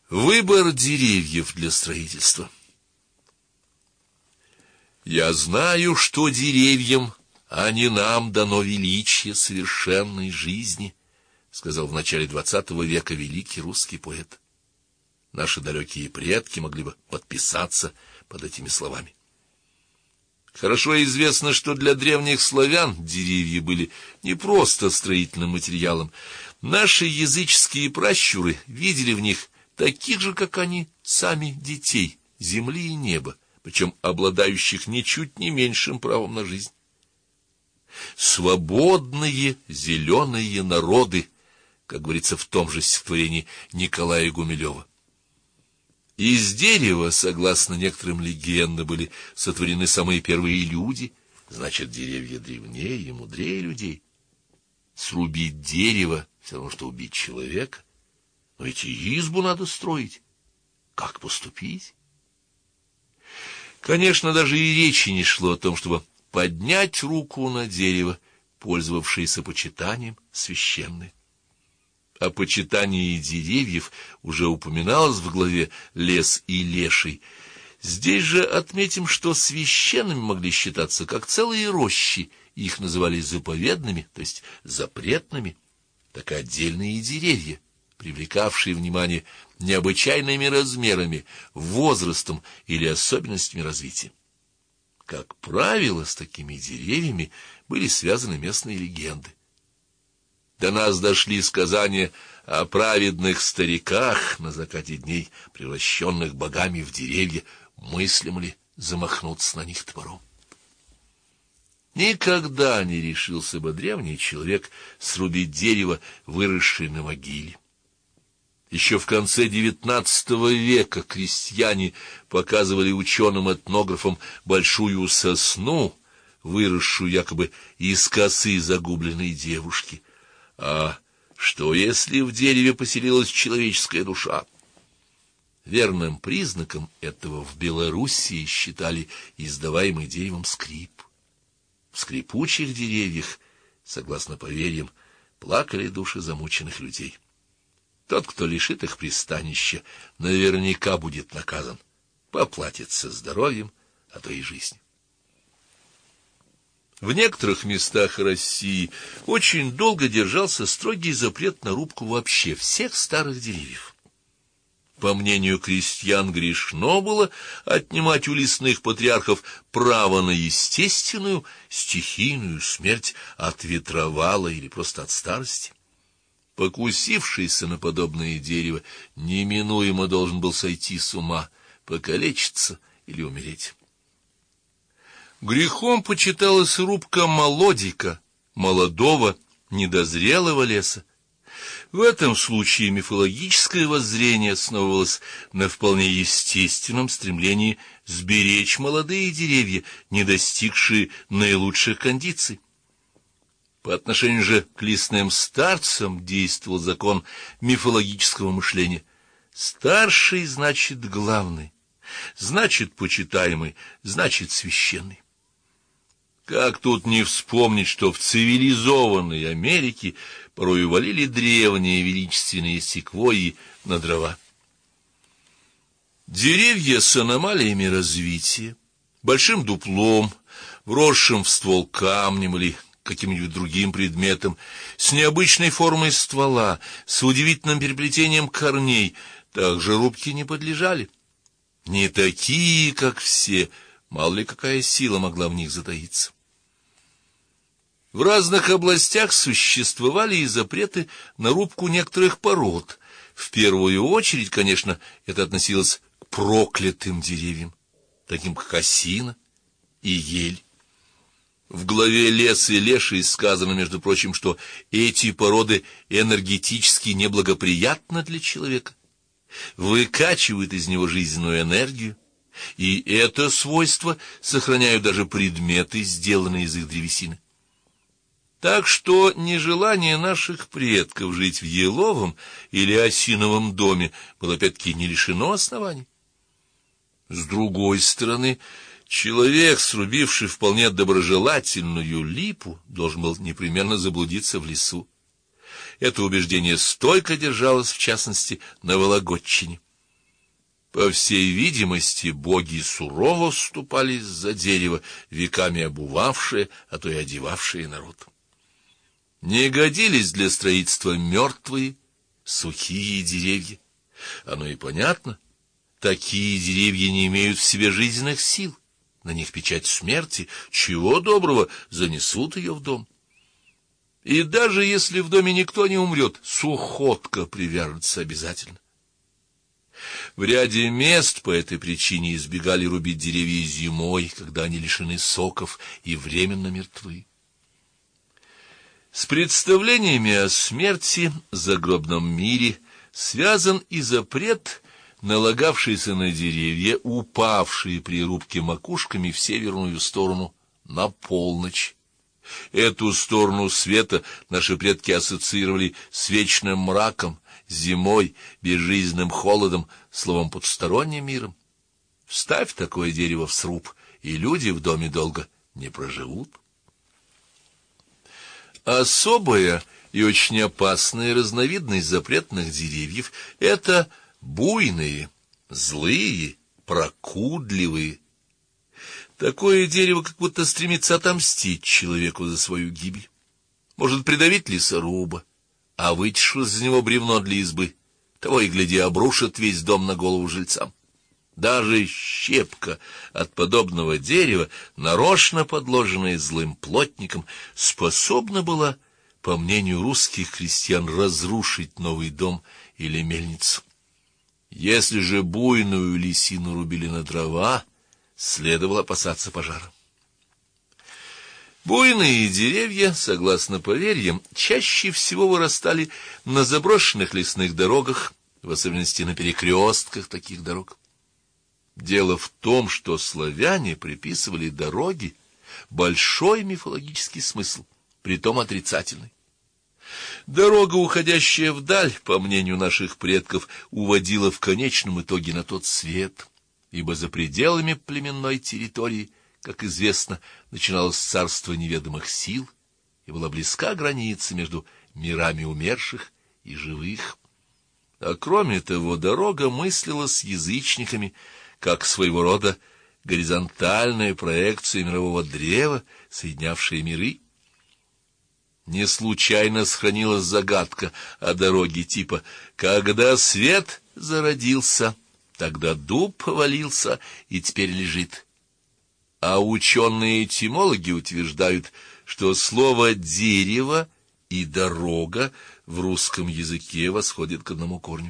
Выбор деревьев для строительства. Я знаю, что деревьям, а не нам, дано величие совершенной жизни, сказал в начале XX века великий русский поэт. Наши далекие предки могли бы подписаться под этими словами. Хорошо известно, что для древних славян деревья были не просто строительным материалом. Наши языческие пращуры видели в них таких же, как они сами, детей земли и неба, причем обладающих ничуть не меньшим правом на жизнь. Свободные зеленые народы, как говорится в том же стихотворении Николая Гумилева. Из дерева, согласно некоторым легендам, были сотворены самые первые люди, значит, деревья древнее и мудрее людей. Срубить дерево все равно, что убить человека. Но ведь и избу надо строить. Как поступить? Конечно, даже и речи не шло о том, чтобы поднять руку на дерево, пользовавшееся почитанием священное. О почитании деревьев уже упоминалось в главе «Лес и леший». Здесь же отметим, что священными могли считаться как целые рощи, их называли заповедными, то есть запретными, так и отдельные деревья, привлекавшие внимание необычайными размерами, возрастом или особенностями развития. Как правило, с такими деревьями были связаны местные легенды. До нас дошли сказания о праведных стариках на закате дней, превращенных богами в деревья, мыслимо ли замахнуться на них топором. Никогда не решился бы древний человек срубить дерево, выросшее на могиле. Еще в конце XIX века крестьяне показывали ученым-этнографам большую сосну, выросшую якобы из косы загубленной девушки. А что, если в дереве поселилась человеческая душа? Верным признаком этого в Белоруссии считали издаваемый деревом скрип. В скрипучих деревьях, согласно поверьям, плакали души замученных людей. Тот, кто лишит их пристанища, наверняка будет наказан, поплатится здоровьем, а то и жизнью. В некоторых местах России очень долго держался строгий запрет на рубку вообще всех старых деревьев. По мнению крестьян, грешно было отнимать у лесных патриархов право на естественную, стихийную смерть от ветровала или просто от старости. Покусившийся на подобное дерево неминуемо должен был сойти с ума, покалечиться или умереть. Грехом почиталась рубка молодика, молодого, недозрелого леса. В этом случае мифологическое воззрение основывалось на вполне естественном стремлении сберечь молодые деревья, не достигшие наилучших кондиций. По отношению же к лесным старцам действовал закон мифологического мышления. Старший значит главный, значит почитаемый, значит священный. Как тут не вспомнить, что в цивилизованной Америке порой валили древние величественные секвойи на дрова. Деревья с аномалиями развития, большим дуплом, вросшим в ствол камнем или каким-нибудь другим предметом, с необычной формой ствола, с удивительным переплетением корней, также рубке не подлежали. Не такие, как все, мало ли какая сила могла в них затаиться. В разных областях существовали и запреты на рубку некоторых пород. В первую очередь, конечно, это относилось к проклятым деревьям, таким как осина и ель. В главе «Лес и леший» сказано, между прочим, что эти породы энергетически неблагоприятны для человека, выкачивают из него жизненную энергию, и это свойство сохраняют даже предметы, сделанные из их древесины. Так что нежелание наших предков жить в еловом или осиновом доме было опять-таки не лишено оснований. С другой стороны, человек, срубивший вполне доброжелательную липу, должен был непременно заблудиться в лесу. Это убеждение стойко держалось, в частности, на Вологодчине. По всей видимости, боги сурово вступались за дерево, веками обувавшие, а то и одевавшие народ. Не годились для строительства мертвые, сухие деревья. Оно и понятно. Такие деревья не имеют в себе жизненных сил. На них печать смерти, чего доброго, занесут ее в дом. И даже если в доме никто не умрет, сухотка привяжется обязательно. В ряде мест по этой причине избегали рубить деревья зимой, когда они лишены соков и временно мертвы. С представлениями о смерти, загробном мире связан и запрет, налагавшийся на деревья, упавшие при рубке макушками в северную сторону на полночь. Эту сторону света наши предки ассоциировали с вечным мраком, зимой, безжизненным холодом, словом, потусторонним миром. Вставь такое дерево в сруб, и люди в доме долго не проживут. Особая и очень опасная разновидность запретных деревьев — это буйные, злые, прокудливые. Такое дерево как будто стремится отомстить человеку за свою гибель. Может придавить лесоруба, а вытешив из него бревно для избы, того и гляди обрушит весь дом на голову жильцам. Даже щепка от подобного дерева, нарочно подложенная злым плотником, способна была, по мнению русских крестьян, разрушить новый дом или мельницу. Если же буйную лисину рубили на дрова, следовало опасаться пожара. Буйные деревья, согласно поверьям, чаще всего вырастали на заброшенных лесных дорогах, в особенности на перекрестках таких дорог. Дело в том, что славяне приписывали дороге большой мифологический смысл, притом отрицательный. Дорога, уходящая вдаль, по мнению наших предков, уводила в конечном итоге на тот свет, ибо за пределами племенной территории, как известно, начиналось царство неведомых сил и была близка граница между мирами умерших и живых. А кроме того, дорога мыслилась язычниками как своего рода горизонтальная проекция мирового древа, соединявшая миры. Не случайно сохранилась загадка о дороге типа «когда свет зародился, тогда дуб повалился и теперь лежит». А ученые-этимологи утверждают, что слово «дерево» и «дорога» в русском языке восходят к одному корню.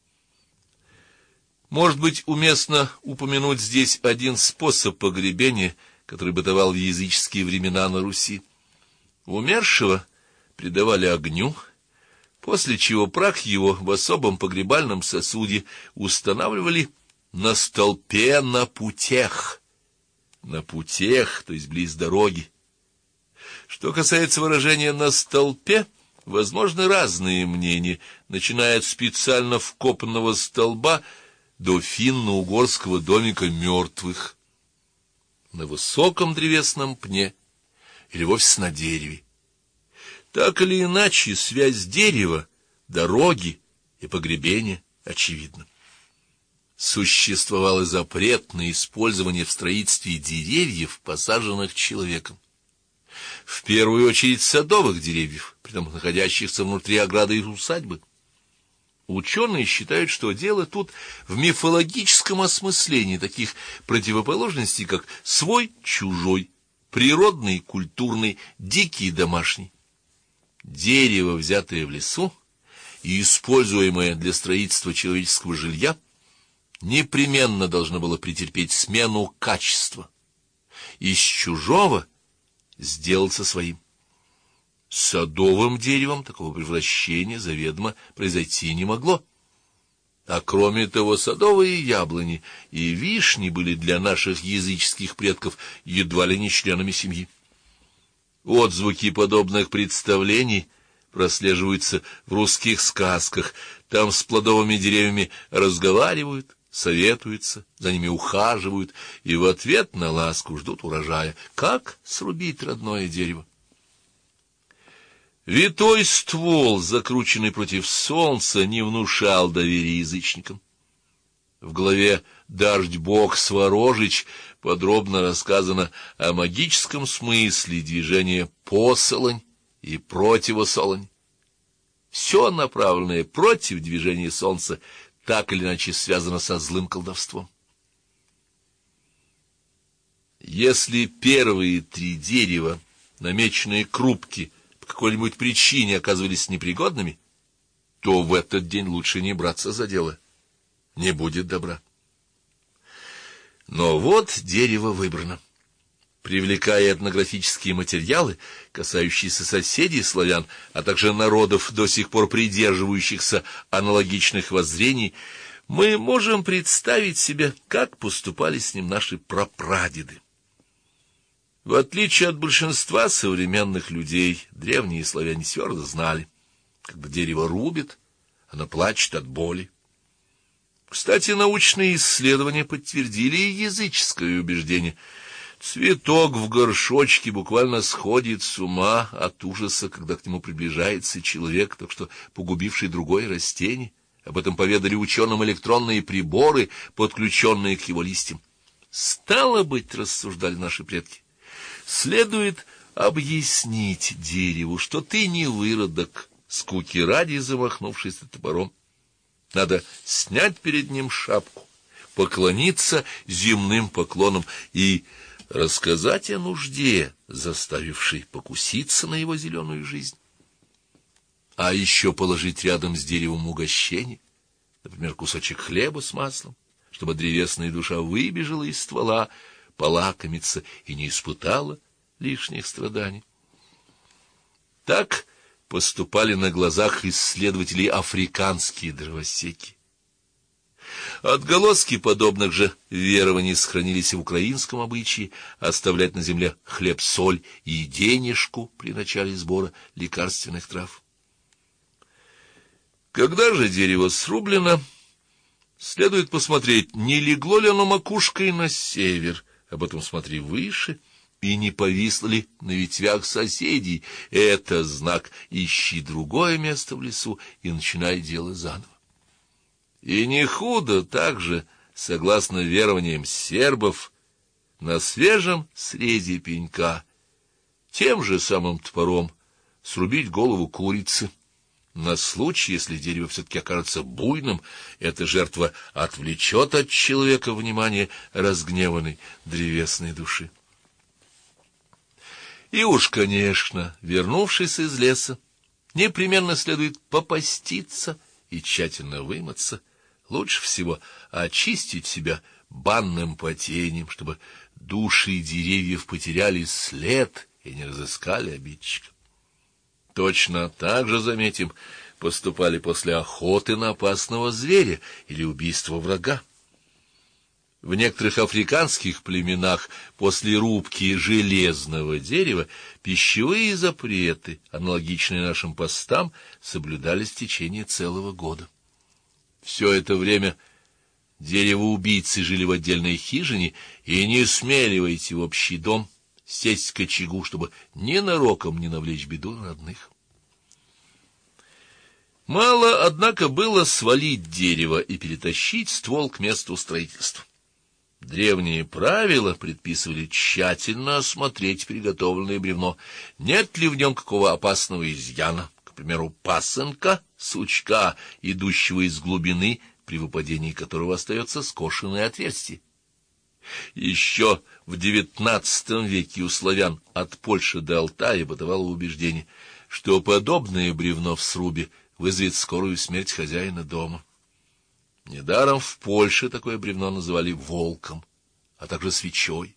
Может быть, уместно упомянуть здесь один способ погребения, который бытовал в языческие времена на Руси. Умершего предавали огню, после чего прах его в особом погребальном сосуде устанавливали на столпе на путях. На путях, то есть близ дороги. Что касается выражения «на столпе», возможны разные мнения, начиная от специально вкопанного столба до финно-угорского домика мертвых, на высоком древесном пне или вовсе на дереве. Так или иначе, связь дерева, дороги и погребения очевидна. Существовал и запрет на использование в строительстве деревьев, посаженных человеком. В первую очередь садовых деревьев, притом находящихся внутри ограды их усадьбы. Ученые считают, что дело тут в мифологическом осмыслении таких противоположностей, как свой, чужой, природный, культурный, дикий, домашний. Дерево, взятое в лесу и используемое для строительства человеческого жилья, непременно должно было претерпеть смену качества. Из чужого сделаться своим. Садовым деревом такого превращения заведомо произойти не могло. А кроме того, садовые яблони и вишни были для наших языческих предков едва ли не членами семьи. Отзвуки подобных представлений прослеживаются в русских сказках. Там с плодовыми деревьями разговаривают, советуются, за ними ухаживают и в ответ на ласку ждут урожая. Как срубить родное дерево? Витой ствол, закрученный против солнца, не внушал доверия язычникам. В главе «Дождь Бог Сворожич» подробно рассказано о магическом смысле движения посолонь и противосолонь. Все направленное против движения солнца так или иначе связано со злым колдовством. Если первые 3 дерева, намеченные к рубке, по какой-нибудь причине оказывались непригодными, то в этот день лучше не браться за дело. Не будет добра. Но вот дерево выбрано. Привлекая этнографические материалы, касающиеся соседей славян, а также народов, до сих пор придерживающихся аналогичных воззрений, мы можем представить себе, как поступали с ним наши прапрадеды. В отличие от большинства современных людей, древние славяне твердо знали, когда дерево рубит, оно плачет от боли. Кстати, научные исследования подтвердили и языческое убеждение. Цветок в горшочке буквально сходит с ума от ужаса, когда к нему приближается человек, так что погубивший другое растение. Об этом поведали ученым электронные приборы, подключенные к его листьям. Стало быть, рассуждали наши предки, следует объяснить дереву, что ты не выродок, скуки ради замахнувшийся топором. Надо снять перед ним шапку, поклониться земным поклоном и рассказать о нужде, заставившей покуситься на его зеленую жизнь. А еще положить рядом с деревом угощение, например, кусочек хлеба с маслом, чтобы древесная душа выбежала из ствола, полакомиться и не испытала лишних страданий. Так поступали на глазах исследователей африканские дровосеки. Отголоски подобных же верований сохранились и в украинском обычае оставлять на земле хлеб-соль и денежку при начале сбора лекарственных трав. Когда же дерево срублено, следует посмотреть, не легло ли оно макушкой на север, об этом смотри выше, и не повисло ли на ветвях соседей. Это знак: ищи другое место в лесу и начинай дело заново. И не худо также, согласно верованиям сербов, на свежем срезе пенька тем же самым топором срубить голову курицы. На случай, если дерево все-таки окажется буйным, эта жертва отвлечет от человека внимание разгневанной древесной души. И уж, конечно, вернувшись из леса, непременно следует попаститься и тщательно вымыться. Лучше всего очистить себя банным потением, чтобы души деревьев потеряли след и не разыскали обидчика. Точно так же, заметим, поступали после охоты на опасного зверя или убийства врага. В некоторых африканских племенах после рубки железного дерева пищевые запреты, аналогичные нашим постам, соблюдались в течение целого года. Все это время дерево-убийцы жили в отдельной хижине и не смели войти в общий дом, сесть к очагу, чтобы ненароком не навлечь беду на родных. Мало, однако, было свалить дерево и перетащить ствол к месту строительства. Древние правила предписывали тщательно осмотреть приготовленное бревно, нет ли в нем какого опасного изъяна, к примеру, пасынка, сучка, идущего из глубины, при выпадении которого остается скошенное отверстие. Еще в XIX веке у славян от Польши до Алтая бытовало убеждение, что подобное бревно в срубе вызовет скорую смерть хозяина дома. Недаром в Польше такое бревно называли волком, а также свечой.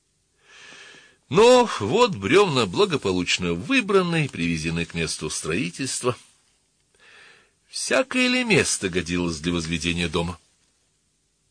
Но вот бревна благополучно выбраны и привезены к месту строительства. Всякое ли место годилось для возведения дома?